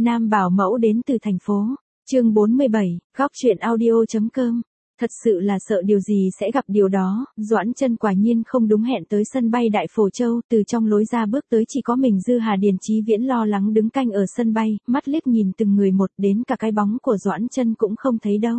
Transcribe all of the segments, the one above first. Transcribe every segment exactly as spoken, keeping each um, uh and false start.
Nam bảo mẫu đến từ thành phố. Chương bốn mươi bảy, góc truyện audio.com. Thật sự là sợ điều gì sẽ gặp điều đó, Doãn Chân quả nhiên không đúng hẹn tới sân bay Đại Phổ Châu, từ trong lối ra bước tới chỉ có mình Dư Hà Điền Chí Viễn lo lắng đứng canh ở sân bay, mắt liếc nhìn từng người một, đến cả cái bóng của Doãn Chân cũng không thấy đâu.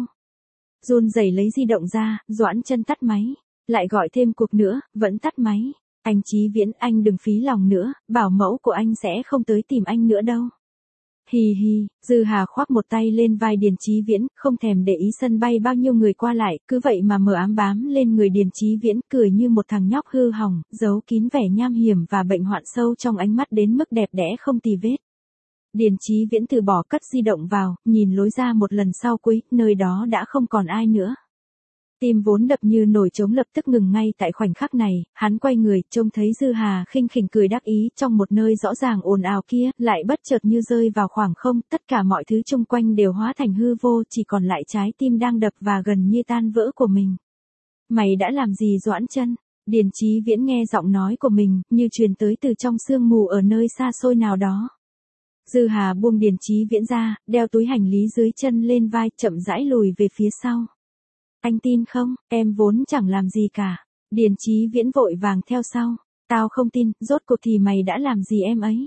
Run rẩy lấy di động ra, Doãn Chân tắt máy, lại gọi thêm cuộc nữa, vẫn tắt máy. Anh Chí Viễn, anh đừng phí lòng nữa, bảo mẫu của anh sẽ không tới tìm anh nữa đâu. Hì hì, Dư Hà khoác một tay lên vai Điền Chí Viễn, không thèm để ý sân bay bao nhiêu người qua lại, cứ vậy mà mờ ám bám lên người Điền Chí Viễn, cười như một thằng nhóc hư hỏng, giấu kín vẻ nham hiểm và bệnh hoạn sâu trong ánh mắt đến mức đẹp đẽ không tì vết. Điền Chí Viễn từ bỏ cất di động vào, nhìn lối ra một lần sau cuối, nơi đó đã không còn ai nữa. Tim vốn đập như nổi trống lập tức ngừng ngay tại khoảnh khắc này, hắn quay người, trông thấy Dư Hà khinh khỉnh cười đắc ý, trong một nơi rõ ràng ồn ào kia, lại bất chợt như rơi vào khoảng không, tất cả mọi thứ xung quanh đều hóa thành hư vô, chỉ còn lại trái tim đang đập và gần như tan vỡ của mình. Mày đã làm gì Doãn Chân? Điền Chí Viễn nghe giọng nói của mình, như truyền tới từ trong sương mù ở nơi xa xôi nào đó. Dư Hà buông Điền Chí Viễn ra, đeo túi hành lý dưới chân lên vai, chậm rãi lùi về phía sau. Anh tin không, em vốn chẳng làm gì cả. Điền Chí Viễn vội vàng theo sau. Tao không tin, rốt cuộc thì mày đã làm gì em ấy?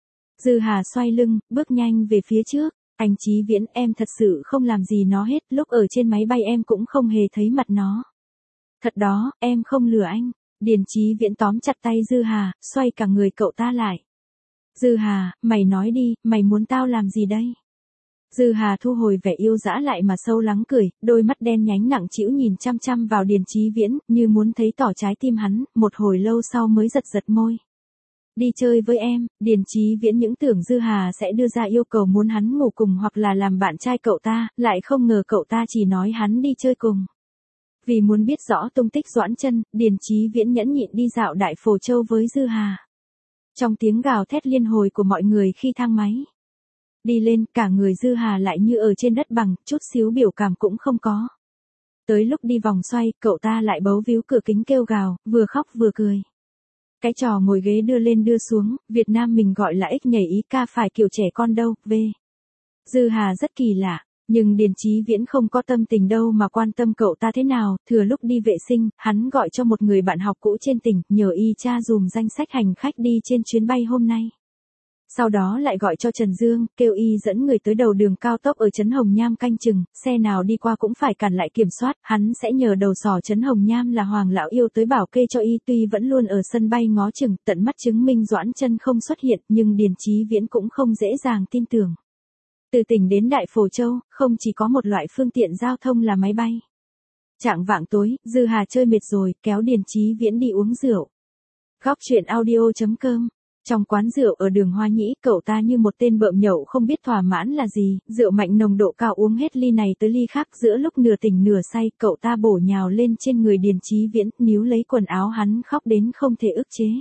Dư Hà xoay lưng, bước nhanh về phía trước. Anh Chí Viễn, em thật sự không làm gì nó hết, lúc ở trên máy bay em cũng không hề thấy mặt nó. Thật đó, em không lừa anh. Điền Chí Viễn tóm chặt tay Dư Hà, xoay cả người cậu ta lại. Dư Hà, mày nói đi, mày muốn tao làm gì đây? Dư Hà thu hồi vẻ yêu dã lại mà sâu lắng cười, đôi mắt đen nhánh nặng trĩu nhìn chăm chăm vào Điền Chí Viễn, như muốn thấy tỏ trái tim hắn, một hồi lâu sau mới giật giật môi. Đi chơi với em, Điền Chí Viễn những tưởng Dư Hà sẽ đưa ra yêu cầu muốn hắn ngủ cùng hoặc là làm bạn trai cậu ta, lại không ngờ cậu ta chỉ nói hắn đi chơi cùng. Vì muốn biết rõ tung tích Doãn Chân, Điền Chí Viễn nhẫn nhịn đi dạo Đại Phổ Châu với Dư Hà. Trong tiếng gào thét liên hồi của mọi người khi thang máy đi lên, cả người Dư Hà lại như ở trên đất bằng, chút xíu biểu cảm cũng không có. Tới lúc đi vòng xoay, cậu ta lại bấu víu cửa kính kêu gào, vừa khóc vừa cười. Cái trò ngồi ghế đưa lên đưa xuống, Việt Nam mình gọi là ích nhảy ý ca phải kiểu trẻ con đâu, v. Dư Hà rất kỳ lạ, nhưng Điền Chí Viễn không có tâm tình đâu mà quan tâm cậu ta thế nào, thừa lúc đi vệ sinh, hắn gọi cho một người bạn học cũ trên tỉnh, nhờ y tra dùm danh sách hành khách đi trên chuyến bay hôm nay. Sau đó lại gọi cho Trần Dương, kêu y dẫn người tới đầu đường cao tốc ở Trấn Hồng Nham canh chừng, xe nào đi qua cũng phải cản lại kiểm soát, hắn sẽ nhờ đầu sỏ Trấn Hồng Nham là Hoàng Lão Yêu tới bảo kê cho y, tuy vẫn luôn ở sân bay ngó chừng, tận mắt chứng minh Doãn Chân không xuất hiện, nhưng Điền Chí Viễn cũng không dễ dàng tin tưởng. Từ tỉnh đến Đại Phổ Châu, không chỉ có một loại phương tiện giao thông là máy bay. Chạng vạng tối, Dư Hà chơi mệt rồi, kéo Điền Chí Viễn đi uống rượu. Góc truyện audio.com. Trong quán rượu ở đường Hoa Nhĩ, cậu ta như một tên bợm nhậu không biết thỏa mãn là gì, rượu mạnh nồng độ cao uống hết ly này tới ly khác, giữa lúc nửa tỉnh nửa say, cậu ta bổ nhào lên trên người Điền Chí Viễn, níu lấy quần áo hắn khóc đến không thể ức chế.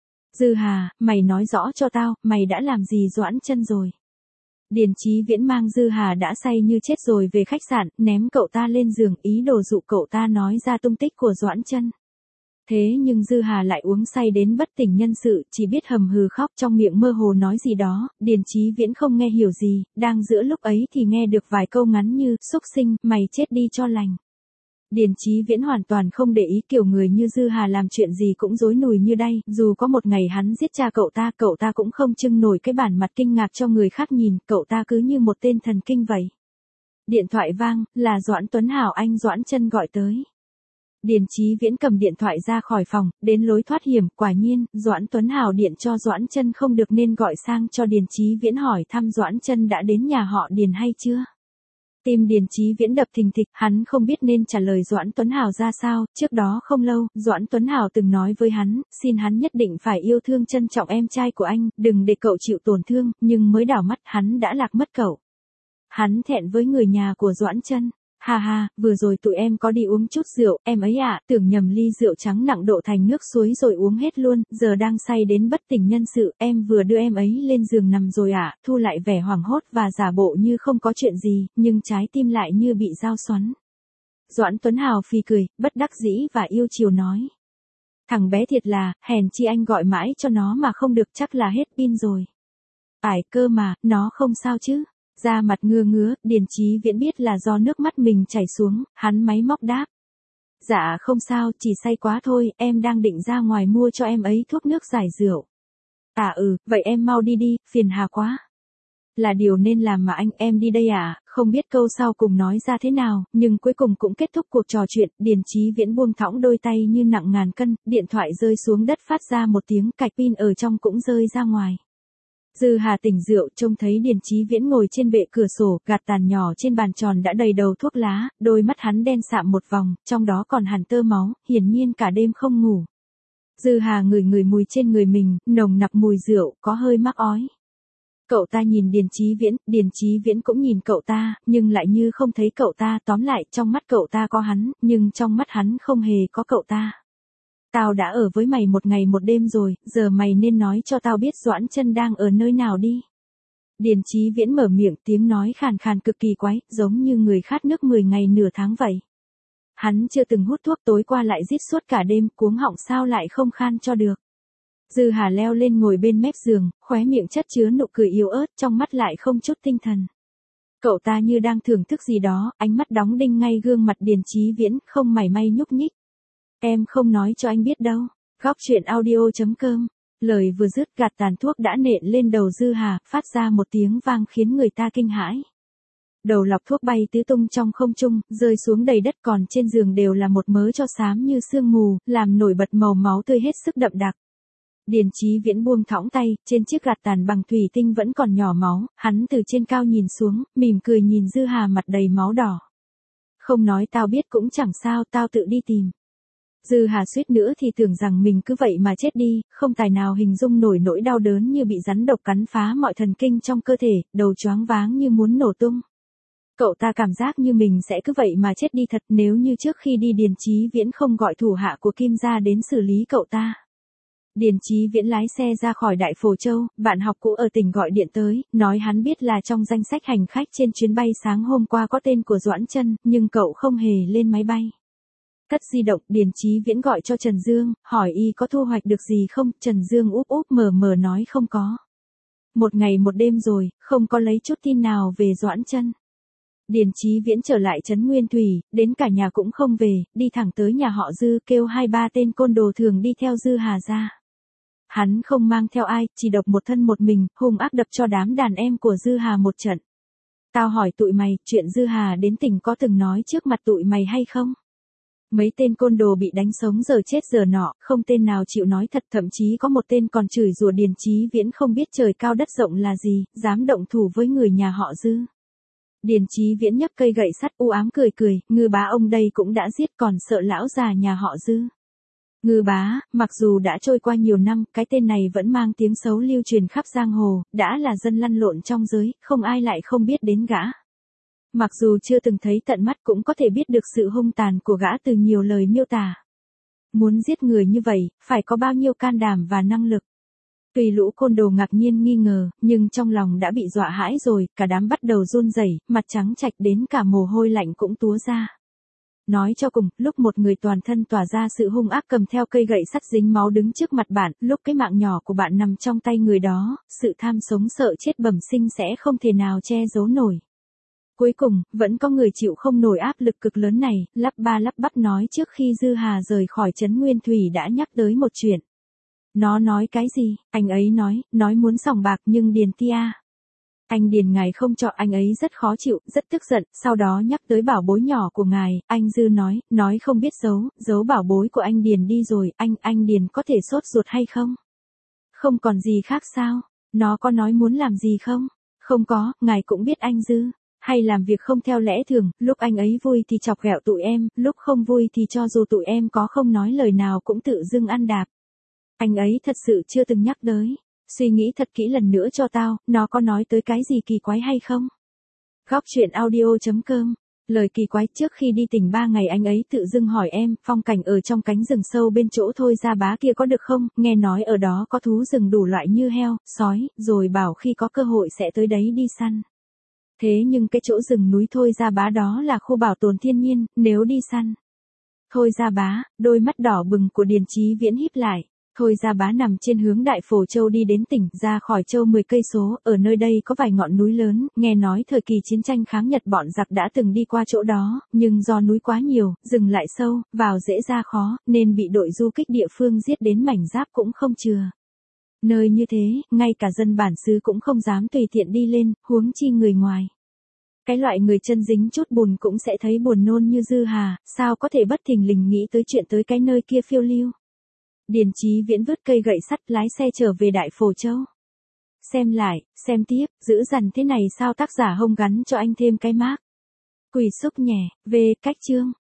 Dư Hà, mày nói rõ cho tao, mày đã làm gì Doãn Chân rồi? Điền Chí Viễn mang Dư Hà đã say như chết rồi về khách sạn, ném cậu ta lên giường, ý đồ dụ cậu ta nói ra tung tích của Doãn Chân. Thế nhưng Dư Hà lại uống say đến bất tỉnh nhân sự, chỉ biết hầm hừ khóc, trong miệng mơ hồ nói gì đó, Điền Chí Viễn không nghe hiểu gì, đang giữa lúc ấy thì nghe được vài câu ngắn như, xúc sinh, mày chết đi cho lành. Điền Chí Viễn hoàn toàn không để ý kiểu người như Dư Hà làm chuyện gì cũng rối nùi như đây, dù có một ngày hắn giết cha cậu ta, cậu ta cũng không trưng nổi cái bản mặt kinh ngạc cho người khác nhìn, cậu ta cứ như một tên thần kinh vậy. Điện thoại vang, là Doãn Tuấn Hảo, anh Doãn Chân gọi tới. Điền Chí Viễn cầm điện thoại ra khỏi phòng, đến lối thoát hiểm, quả nhiên, Doãn Tuấn Hảo điện cho Doãn Chân không được nên gọi sang cho Điền Chí Viễn hỏi thăm Doãn Chân đã đến nhà họ Điền hay chưa. Tim Điền Chí Viễn đập thình thịch, hắn không biết nên trả lời Doãn Tuấn Hảo ra sao, trước đó không lâu, Doãn Tuấn Hảo từng nói với hắn, xin hắn nhất định phải yêu thương trân trọng em trai của anh, đừng để cậu chịu tổn thương, nhưng mới đảo mắt hắn đã lạc mất cậu. Hắn thẹn với người nhà của Doãn Chân. Ha ha, vừa rồi tụi em có đi uống chút rượu, em ấy ạ, à, tưởng nhầm ly rượu trắng nặng độ thành nước suối rồi uống hết luôn, giờ đang say đến bất tỉnh nhân sự, em vừa đưa em ấy lên giường nằm rồi ạ, à, thu lại vẻ hoảng hốt và giả bộ như không có chuyện gì, nhưng trái tim lại như bị dao xoắn. Doãn Tuấn Hào phì cười, bất đắc dĩ và yêu chiều nói. Thằng bé thiệt là, hèn chi anh gọi mãi cho nó mà không được, chắc là hết pin rồi. Ải cơ mà, nó không sao chứ. Da mặt ngưa ngứa, Điền Chí Viễn biết là do nước mắt mình chảy xuống, hắn máy móc đáp. Dạ không sao, chỉ say quá thôi, em đang định ra ngoài mua cho em ấy thuốc nước giải rượu. À ừ, vậy em mau đi đi, phiền hà quá. Là điều nên làm mà anh, em đi đây à, không biết câu sau cùng nói ra thế nào, nhưng cuối cùng cũng kết thúc cuộc trò chuyện, Điền Chí Viễn buông thõng đôi tay như nặng ngàn cân, điện thoại rơi xuống đất phát ra một tiếng, cạch pin ở trong cũng rơi ra ngoài. Dư Hà tỉnh rượu, trông thấy Điền Chí Viễn ngồi trên bệ cửa sổ, gạt tàn nhỏ trên bàn tròn đã đầy đầu thuốc lá, đôi mắt hắn đen sạm một vòng, trong đó còn hằn tơ máu, hiển nhiên cả đêm không ngủ. Dư Hà ngửi ngửi mùi trên người mình, nồng nặc mùi rượu, có hơi mắc ói. Cậu ta nhìn Điền Chí Viễn, Điền Chí Viễn cũng nhìn cậu ta, nhưng lại như không thấy cậu ta, tóm lại, trong mắt cậu ta có hắn, nhưng trong mắt hắn không hề có cậu ta. Tao đã ở với mày một ngày một đêm rồi, giờ mày nên nói cho tao biết Doãn Chân đang ở nơi nào đi. Điền Chí Viễn mở miệng, tiếng nói khàn khàn cực kỳ quái, giống như người khát nước mười ngày nửa tháng vậy. Hắn chưa từng hút thuốc, tối qua lại rít suốt cả đêm, cuống họng sao lại không khan cho được. Dư Hà leo lên ngồi bên mép giường, khóe miệng chất chứa nụ cười yếu ớt, trong mắt lại không chút tinh thần. Cậu ta như đang thưởng thức gì đó, ánh mắt đóng đinh ngay gương mặt Điền Chí Viễn, không mảy may nhúc nhích. Em không nói cho anh biết đâu. Góc truyện audio chấm com. Lời vừa dứt, gạt tàn thuốc đã nện lên đầu Dư Hà, phát ra một tiếng vang khiến người ta kinh hãi. Đầu lọc thuốc bay tứ tung trong không trung, rơi xuống đầy đất, còn trên giường đều là một mớ tro xám như sương mù, làm nổi bật màu máu tươi hết sức đậm đặc. Điền Chí Viễn buông thõng tay, trên chiếc gạt tàn bằng thủy tinh vẫn còn nhỏ máu, hắn từ trên cao nhìn xuống, mỉm cười nhìn Dư Hà mặt đầy máu đỏ. Không nói tao biết cũng chẳng sao, tao tự đi tìm. Dư Hà suýt nữa thì tưởng rằng mình cứ vậy mà chết đi, không tài nào hình dung nổi nỗi đau đớn như bị rắn độc cắn phá mọi thần kinh trong cơ thể, đầu choáng váng như muốn nổ tung. Cậu ta cảm giác như mình sẽ cứ vậy mà chết đi thật, nếu như trước khi đi Điền Chí Viễn không gọi thủ hạ của Kim gia đến xử lý cậu ta. Điền Chí Viễn lái xe ra khỏi Đại Phổ Châu, bạn học cũ ở tỉnh gọi điện tới, nói hắn biết là trong danh sách hành khách trên chuyến bay sáng hôm qua có tên của Doãn Chân, nhưng cậu không hề lên máy bay. Cất di động, Điền Chí Viễn gọi cho Trần Dương, hỏi y có thu hoạch được gì không, Trần Dương úp úp mờ mờ nói không có. Một ngày một đêm rồi, không có lấy chút tin nào về Doãn Chân. Điền Chí Viễn trở lại trấn Nguyên Thủy, đến cả nhà cũng không về, đi thẳng tới nhà họ Dư, kêu hai ba tên côn đồ thường đi theo Dư Hà ra. Hắn không mang theo ai, chỉ độc một thân một mình, hung ác đập cho đám đàn em của Dư Hà một trận. Tao hỏi tụi mày, chuyện Dư Hà đến tỉnh có từng nói trước mặt tụi mày hay không? Mấy tên côn đồ bị đánh sống giờ chết giờ nọ, không tên nào chịu nói thật, thậm chí có một tên còn chửi rủa Điền Chí Viễn không biết trời cao đất rộng là gì, dám động thủ với người nhà họ Dư. Điền Chí Viễn nhấc cây gậy sắt u ám cười cười, Ngư bá ông đây cũng đã giết còn sợ lão già nhà họ Dư. Ngư bá, mặc dù đã trôi qua nhiều năm, cái tên này vẫn mang tiếng xấu lưu truyền khắp giang hồ, đã là dân lăn lộn trong giới, không ai lại không biết đến gã. Mặc dù chưa từng thấy tận mắt cũng có thể biết được sự hung tàn của gã từ nhiều lời miêu tả. Muốn giết người như vậy, phải có bao nhiêu can đảm và năng lực. Tùy lũ côn đồ ngạc nhiên nghi ngờ, nhưng trong lòng đã bị dọa hãi rồi, cả đám bắt đầu run rẩy, mặt trắng trạch đến cả mồ hôi lạnh cũng túa ra. Nói cho cùng, lúc một người toàn thân tỏa ra sự hung ác cầm theo cây gậy sắt dính máu đứng trước mặt bạn, lúc cái mạng nhỏ của bạn nằm trong tay người đó, sự tham sống sợ chết bẩm sinh sẽ không thể nào che giấu nổi. Cuối cùng, vẫn có người chịu không nổi áp lực cực lớn này, lắp ba lắp bắp nói trước khi Dư Hà rời khỏi trấn Nguyên Thủy đã nhắc tới một chuyện. Nó nói cái gì? Anh ấy nói, nói muốn sòng bạc nhưng Điền tia. Anh Điền ngài không cho, anh ấy rất khó chịu, rất tức giận, sau đó nhắc tới bảo bối nhỏ của ngài, anh Dư nói, nói không biết giấu, giấu bảo bối của anh Điền đi rồi, anh, anh Điền có thể sốt ruột hay không? Không còn gì khác sao? Nó có nói muốn làm gì không? Không có, ngài cũng biết anh Dư. Hay làm việc không theo lẽ thường, lúc anh ấy vui thì chọc ghẹo tụi em, lúc không vui thì cho dù tụi em có không nói lời nào cũng tự dưng ăn đạp. Anh ấy thật sự chưa từng nhắc tới. Suy nghĩ thật kỹ lần nữa cho tao, nó có nói tới cái gì kỳ quái hay không? Góc truyện audio chấm com. Lời kỳ quái, trước khi đi tỉnh ba ngày anh ấy tự dưng hỏi em, phong cảnh ở trong cánh rừng sâu bên chỗ Thôi Gia Bá kia có được không, nghe nói ở đó có thú rừng đủ loại như heo, sói, rồi bảo khi có cơ hội sẽ tới đấy đi săn. Thế nhưng cái chỗ rừng núi Thôi Gia Bá đó là khu bảo tồn thiên nhiên, nếu đi săn. Thôi Gia Bá, đôi mắt đỏ bừng của Điền Chí Viễn híp lại. Thôi Gia Bá nằm trên hướng Đại Phổ Châu đi đến tỉnh, ra khỏi châu mười cây số, ở nơi đây có vài ngọn núi lớn, nghe nói thời kỳ chiến tranh kháng Nhật bọn giặc đã từng đi qua chỗ đó, nhưng do núi quá nhiều, rừng lại sâu, vào dễ ra khó, nên bị đội du kích địa phương giết đến mảnh giáp cũng không chừa. Nơi như thế, ngay cả dân bản xứ cũng không dám tùy tiện đi lên, huống chi người ngoài. Cái loại người chân dính chút bùn cũng sẽ thấy buồn nôn như Dư Hà, sao có thể bất thình lình nghĩ tới chuyện tới cái nơi kia phiêu lưu. Điền Chí Viễn vứt cây gậy sắt lái xe trở về Đại Phổ Châu. Xem lại, xem tiếp, dữ dằn thế này sao tác giả hông gắn cho anh thêm cái mác. Quỷ xúc nhè, về cách chương.